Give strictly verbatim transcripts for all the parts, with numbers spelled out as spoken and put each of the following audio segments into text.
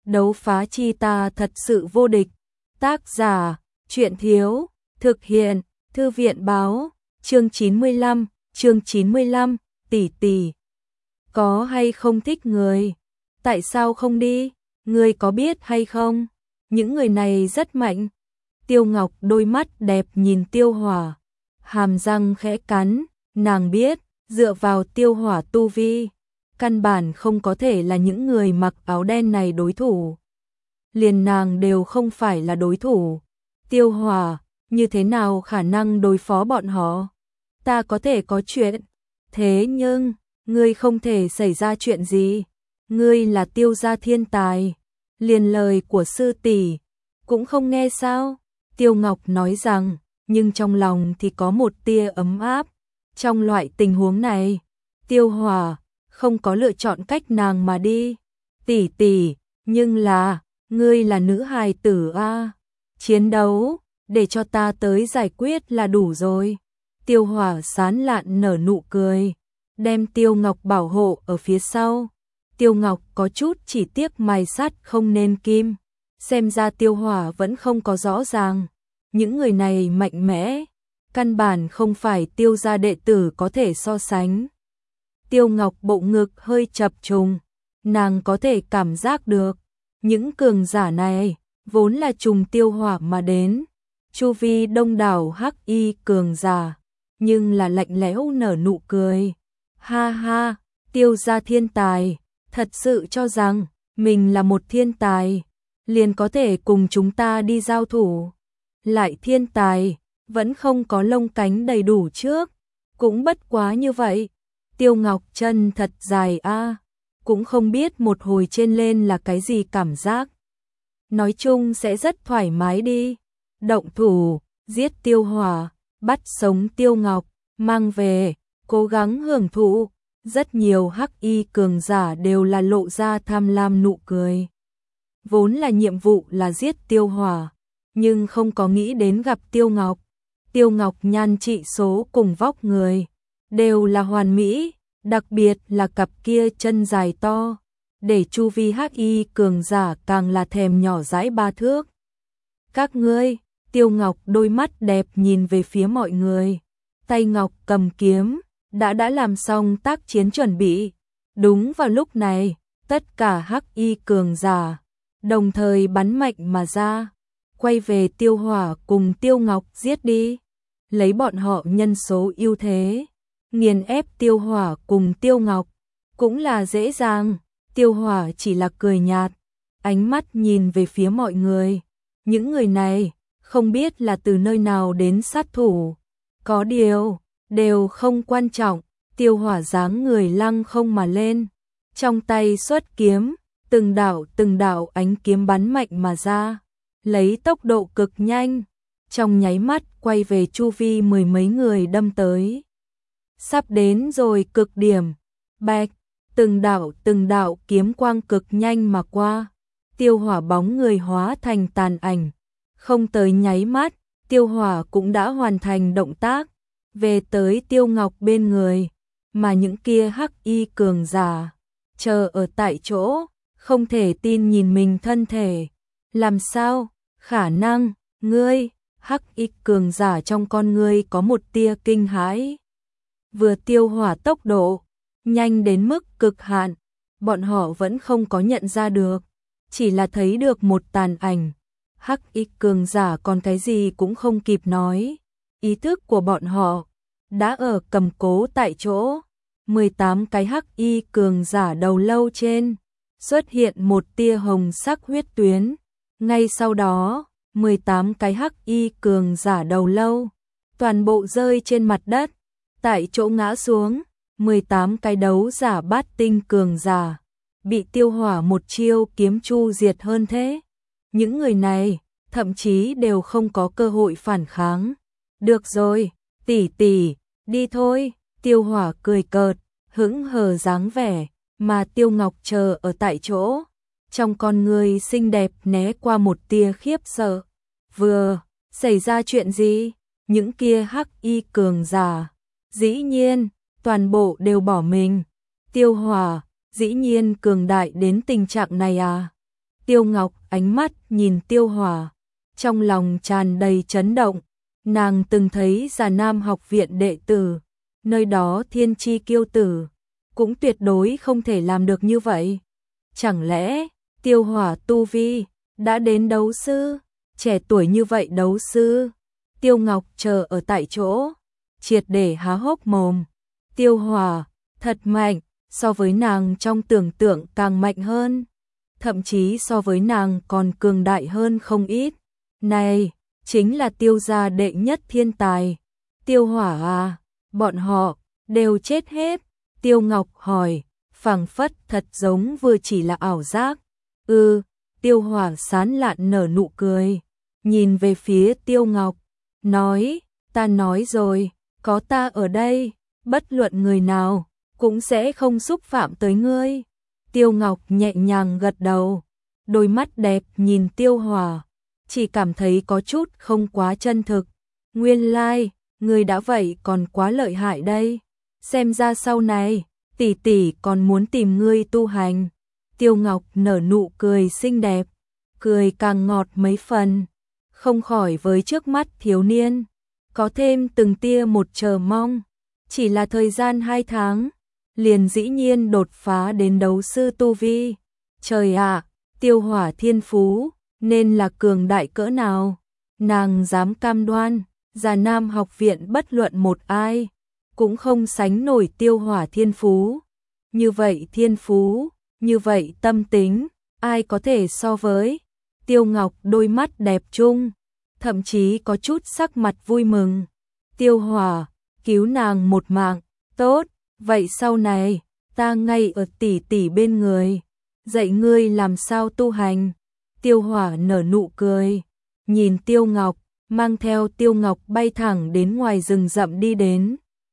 đấu phá chi ta thật sự vô địch. Tác giả, truyện thiếu, thực hiện, thư viện báo, chương chín mươi lăm, chương chín mươi lăm, tỷ tỷ. Có hay không thích người? Tại sao không đi? Ngươi có biết hay không? Những người này rất mạnh. Tiêu Ngọc đôi mắt đẹp nhìn Tiêu Hỏa, hàm răng khẽ cắn, nàng biết, dựa vào Tiêu Hỏa tu vi, căn bản không có thể là những người mặc áo đen này đối thủ. Liền nàng đều không phải là đối thủ. Tiêu Hỏa, như thế nào khả năng đối phó bọn họ? Ta có thể có chuyện, thế nhưng, ngươi không thể xảy ra chuyện gì. Ngươi là Tiêu gia thiên tài, liền lời của sư tỷ cũng không nghe sao? Tiêu Ngọc nói rằng, nhưng trong lòng thì có một tia ấm áp. Trong loại tình huống này, Tiêu Hỏa không có lựa chọn cách nàng mà đi. Tỷ tỷ, nhưng là, ngươi là nữ hài tử a, chiến đấu, để cho ta tới giải quyết là đủ rồi. Tiêu Hỏa sán lạn nở nụ cười, đem Tiêu Ngọc bảo hộ ở phía sau. Tiêu Ngọc có chút chỉ tiếc mài sắt không nên kim, xem ra Tiêu Hỏa vẫn không có rõ ràng. Những người này mạnh mẽ, căn bản không phải Tiêu gia đệ tử có thể so sánh. Tiêu Ngọc bộ ngực hơi chập trùng, nàng có thể cảm giác được, những cường giả này vốn là trùng Tiêu Hỏa mà đến, chu vi đông đảo hắc y cường giả, nhưng là lạnh lẽo nở nụ cười. Ha ha, Tiêu gia thiên tài, thật sự cho rằng mình là một thiên tài, liền có thể cùng chúng ta đi giao thủ. Lại thiên tài, vẫn không có lông cánh đầy đủ trước, cũng bất quá như vậy. Tiêu Ngọc chân thật dài a, cũng không biết một hồi trên lên là cái gì cảm giác. Nói chung sẽ rất thoải mái đi. Động thủ, giết Tiêu Hỏa, bắt sống Tiêu Ngọc, mang về, cố gắng hưởng thụ. Rất nhiều hắc y cường giả đều là lộ ra tham lam nụ cười. Vốn là nhiệm vụ là giết Tiêu Hỏa, nhưng không có nghĩ đến gặp Tiêu Ngọc. Tiêu Ngọc nhan trị số cùng vóc người đều là hoàn mỹ, đặc biệt là cặp kia chân dài to, để chu vi hắc y cường giả càng là thèm nhỏ dãi ba thước. Các ngươi, Tiêu Ngọc đôi mắt đẹp nhìn về phía mọi người, tay ngọc cầm kiếm, đã đã làm xong tác chiến chuẩn bị. Đúng vào lúc này, tất cả hắc y cường giả đồng thời bắn mạnh mà ra, quay về Tiêu Hỏa cùng Tiêu Ngọc giết đi. Lấy bọn họ nhân số ưu thế, nghiền ép Tiêu Hỏa cùng Tiêu Ngọc cũng là dễ dàng. Tiêu Hỏa chỉ là cười nhạt, ánh mắt nhìn về phía mọi người. Những người này không biết là từ nơi nào đến sát thủ, có điều đều không quan trọng. Tiêu Hỏa dáng người lăng không mà lên, trong tay xuất kiếm, từng đạo từng đạo ánh kiếm bắn mạnh mà ra, lấy tốc độ cực nhanh, trong nháy mắt quay về chu vi mười mấy người đâm tới. Sắp đến rồi cực điểm, bạch, từng đạo từng đạo kiếm quang cực nhanh mà qua. Tiêu Hỏa bóng người hóa thành tàn ảnh, không tới nháy mắt, Tiêu Hỏa cũng đã hoàn thành động tác, về tới Tiêu Ngọc bên người, mà những kia hắc y cường giả chờ ở tại chỗ, không thể tin nhìn mình thân thể. Làm sao? Khả năng, ngươi, hắc y cường giả trong con ngươi có một tia kinh hãi. Vừa Tiêu Hỏa tốc độ nhanh đến mức cực hạn, bọn họ vẫn không có nhận ra được, chỉ là thấy được một tàn ảnh. Hắc y cường giả còn cái gì cũng không kịp nói, ý thức của bọn họ đã ở cầm cố tại chỗ. mười tám cái hắc y cường giả đầu lâu trên xuất hiện một tia hồng sắc huyết tuyến, ngay sau đó mười tám cái hắc y cường giả đầu lâu toàn bộ rơi trên mặt đất, tại chỗ ngã xuống. Mười tám cái đấu giả bát tinh cường giả bị Tiêu Hỏa một chiêu kiếm chu diệt hơn thế. Những người này thậm chí đều không có cơ hội phản kháng. Được rồi, tỷ tỷ, đi thôi. Tiêu Hỏa cười cợt, hững hờ dáng vẻ, mà Tiêu Ngọc chờ ở tại chỗ, trong con người xinh đẹp né qua một tia khiếp sợ. Vừa xảy ra chuyện gì? Những kia hắc y cường giả dĩ nhiên toàn bộ đều bỏ mình. Tiêu Hỏa dĩ nhiên cường đại đến tình trạng này à? Tiêu Ngọc ánh mắt nhìn Tiêu Hỏa, trong lòng tràn đầy chấn động, nàng từng thấy Già Nam học viện đệ tử, nơi đó thiên chi kiêu tử, cũng tuyệt đối không thể làm được như vậy. Chẳng lẽ, Tiêu Hỏa tu vi, đã đến đấu sư, trẻ tuổi như vậy đấu sư? Tiêu Ngọc chờ ở tại chỗ, triệt để há hốc mồm. Tiêu Hỏa, thật mạnh, so với nàng trong tưởng tượng càng mạnh hơn, thậm chí so với nàng còn cường đại hơn không ít. Này, chính là Tiêu gia đệ nhất thiên tài. Tiêu Hỏa à, bọn họ đều chết hết. Tiêu Ngọc hỏi, phảng phất thật giống vừa chỉ là ảo giác. Ừ, Tiêu Hỏa sán lạn nở nụ cười, nhìn về phía Tiêu Ngọc, nói, ta nói rồi, có ta ở đây, bất luận người nào cũng sẽ không xúc phạm tới ngươi. Tiêu Ngọc nhẹ nhàng gật đầu, đôi mắt đẹp nhìn Tiêu Hỏa, chỉ cảm thấy có chút không quá chân thực. Nguyên lai, like, ngươi đã vậy còn quá lợi hại đây. Xem ra sau này, tỷ tỷ còn muốn tìm ngươi tu hành. Tiêu Ngọc nở nụ cười xinh đẹp, cười càng ngọt mấy phần, không khỏi với trước mắt thiếu niên, có thêm từng tia một chờ mong. Chỉ là thời gian hai tháng, liền dĩ nhiên đột phá đến đấu sư tu vi. Trời ạ, Tiêu Hỏa thiên phú, nên là cường đại cỡ nào? Nàng dám cam đoan, Già Nam học viện bất luận một ai, cũng không sánh nổi Tiêu Hỏa thiên phú. Như vậy thiên phú, như vậy tâm tính, ai có thể so với? Tiêu Ngọc đôi mắt đẹp chung, thậm chí có chút sắc mặt vui mừng. Tiêu Hỏa, cứu nàng một mạng, tốt, vậy sau này, ta ngay ở tỷ tỷ bên người, dạy ngươi làm sao tu hành. Tiêu Hỏa nở nụ cười, nhìn Tiêu Ngọc, mang theo Tiêu Ngọc bay thẳng đến ngoài rừng rậm đi đến.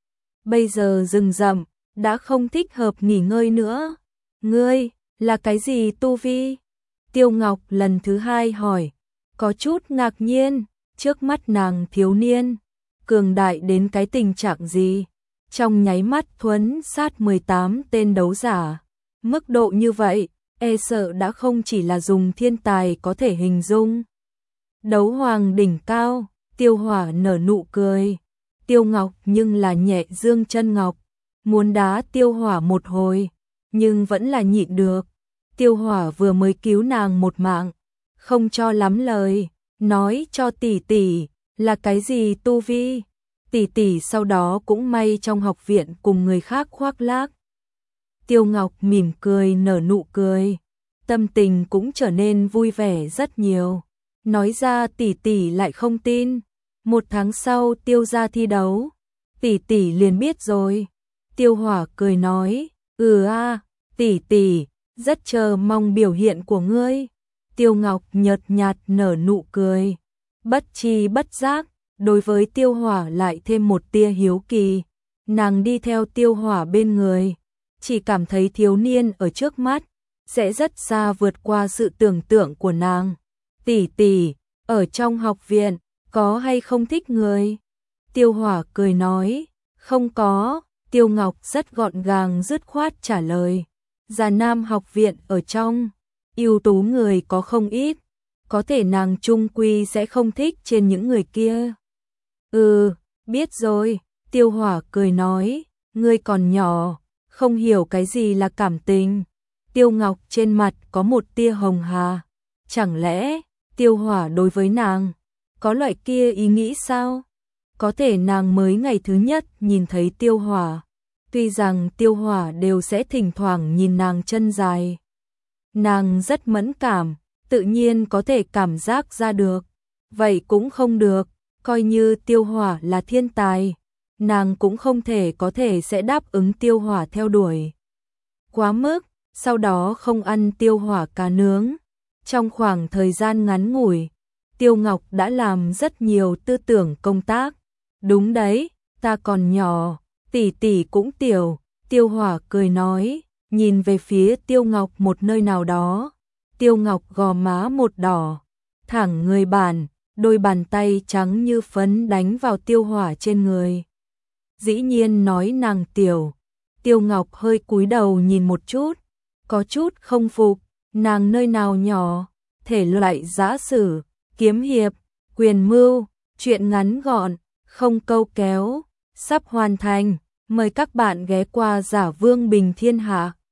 Bây giờ rừng rậm đã không thích hợp nghỉ ngơi nữa. Ngươi, là cái gì tu vi? Tiêu Ngọc lần thứ hai hỏi, có chút ngạc nhiên, trước mắt nàng thiếu niên, cường đại đến cái tình trạng gì? Trong nháy mắt thuấn sát mười tám tên đấu giả, mức độ như vậy, e sợ đã không chỉ là dùng thiên tài có thể hình dung. Đấu hoàng đỉnh cao, Tiêu Hỏa nở nụ cười. Tiêu Ngọc nhưng là nhẹ dương chân ngọc, muốn đá Tiêu Hỏa một hồi, nhưng vẫn là nhịn được. Tiêu Hỏa vừa mới cứu nàng một mạng, không cho lắm lời, nói cho tỷ tỷ, là cái gì tu vi? Tỷ tỷ sau đó cũng may trong học viện cùng người khác khoác lác. Tiêu Ngọc mỉm cười nở nụ cười, tâm tình cũng trở nên vui vẻ rất nhiều. Nói ra tỷ tỷ lại không tin. Một tháng sau Tiêu gia thi đấu, tỷ tỷ liền biết rồi. Tiêu Hỏa cười nói, ừ a, tỷ tỷ, rất chờ mong biểu hiện của ngươi. Tiêu Ngọc nhợt nhạt nở nụ cười, bất chi bất giác, đối với Tiêu Hỏa lại thêm một tia hiếu kỳ. Nàng đi theo Tiêu Hỏa bên người, chỉ cảm thấy thiếu niên ở trước mắt sẽ rất xa vượt qua sự tưởng tượng của nàng. Tỷ tỷ, ở trong học viện, có hay không thích người? Tiêu Hỏa cười nói, không có. Tiêu Ngọc rất gọn gàng dứt khoát trả lời, Già Nam học viện ở trong, ưu tú người có không ít, có thể nàng chung quy sẽ không thích trên những người kia. Ừ, biết rồi. Tiêu Hỏa cười nói, ngươi còn nhỏ, không hiểu cái gì là cảm tình. Tiêu Ngọc trên mặt có một tia hồng hà, chẳng lẽ Tiêu Hỏa đối với nàng có loại kia ý nghĩ sao? Có thể nàng mới ngày thứ nhất nhìn thấy Tiêu Hỏa, tuy rằng Tiêu Hỏa đều sẽ thỉnh thoảng nhìn nàng chân dài. Nàng rất mẫn cảm, tự nhiên có thể cảm giác ra được. Vậy cũng không được, coi như Tiêu Hỏa là thiên tài, nàng cũng không thể có thể sẽ đáp ứng Tiêu Hỏa theo đuổi quá mức, sau đó không ăn Tiêu Hỏa cá nướng. Trong khoảng thời gian ngắn ngủi, Tiêu Ngọc đã làm rất nhiều tư tưởng công tác. Đúng đấy, ta còn nhỏ, tỷ tỷ cũng tiểu. Tiêu Hỏa cười nói, nhìn về phía Tiêu Ngọc một nơi nào đó. Tiêu Ngọc gò má một đỏ, thẳng người bàn, đôi bàn tay trắng như phấn đánh vào Tiêu Hỏa trên người. Dĩ nhiên nói nàng tiểu. Tiêu Ngọc hơi cúi đầu nhìn một chút, có chút không phục, nàng nơi nào nhỏ, thể loại giã sử, kiếm hiệp, quyền mưu, truyện ngắn gọn, không câu kéo, sắp hoàn thành, mời các bạn ghé qua Giả Vương Bình Thiên Hạ.